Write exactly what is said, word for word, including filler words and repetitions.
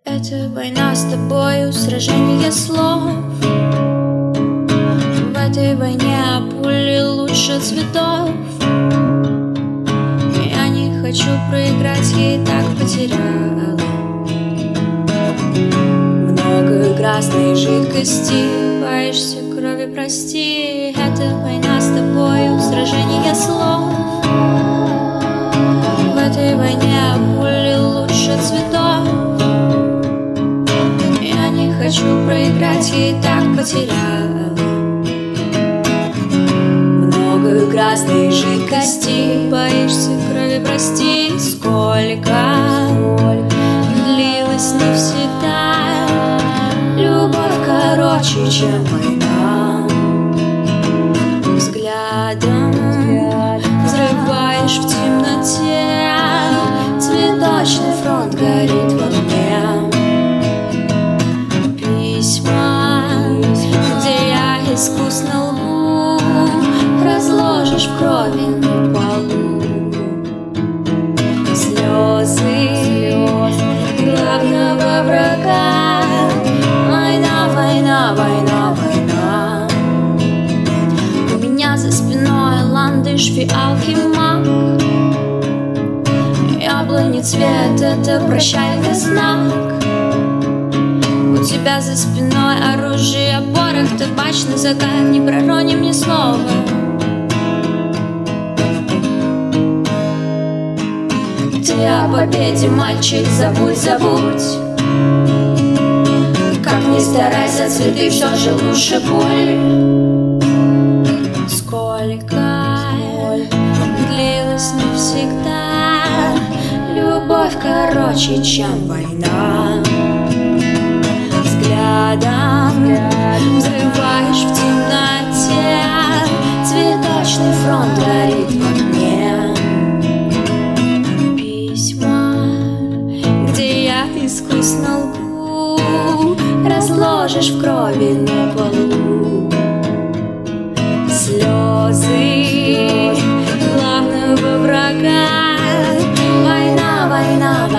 Это война с тобою, сражение слов. В этой войне пули лучше цветов. Я не хочу проиграть, я и так потеряла много красной жидкости. Боишься крови, прости. Это война с тобою, сражение слов. В этой войне пули лучше цветов. Я не хочу проиграть, я и так потеряла много красной жидкости. Боишься крови, прости. Сколько длилась навсегда любовь короче, чем война. Взглядом взрываешь в темноте. Цветочный фронт горит в огне. Письма, где я искусно лгу, разложишь в крови на полу. Слезы главного врага. Война, война, война, война. У меня за спиной ландыш, фиалки, мак. Яблони цвет — это прощальный знак. У тебя за спиной оружие, порох, табачный закат. Не пророним ни слова. Ты о победе, мальчик, забудь, забудь. Как ни старайся, цветы все же лучше пуль. Сколько длилась навсегда любовь короче, чем война. Взглядом взрываешь в темноте. Цветочный фронт горит в огне. Письма, где я искусно лгу, разложишь в крови на полу. Слезы главного врага. Война, война, война.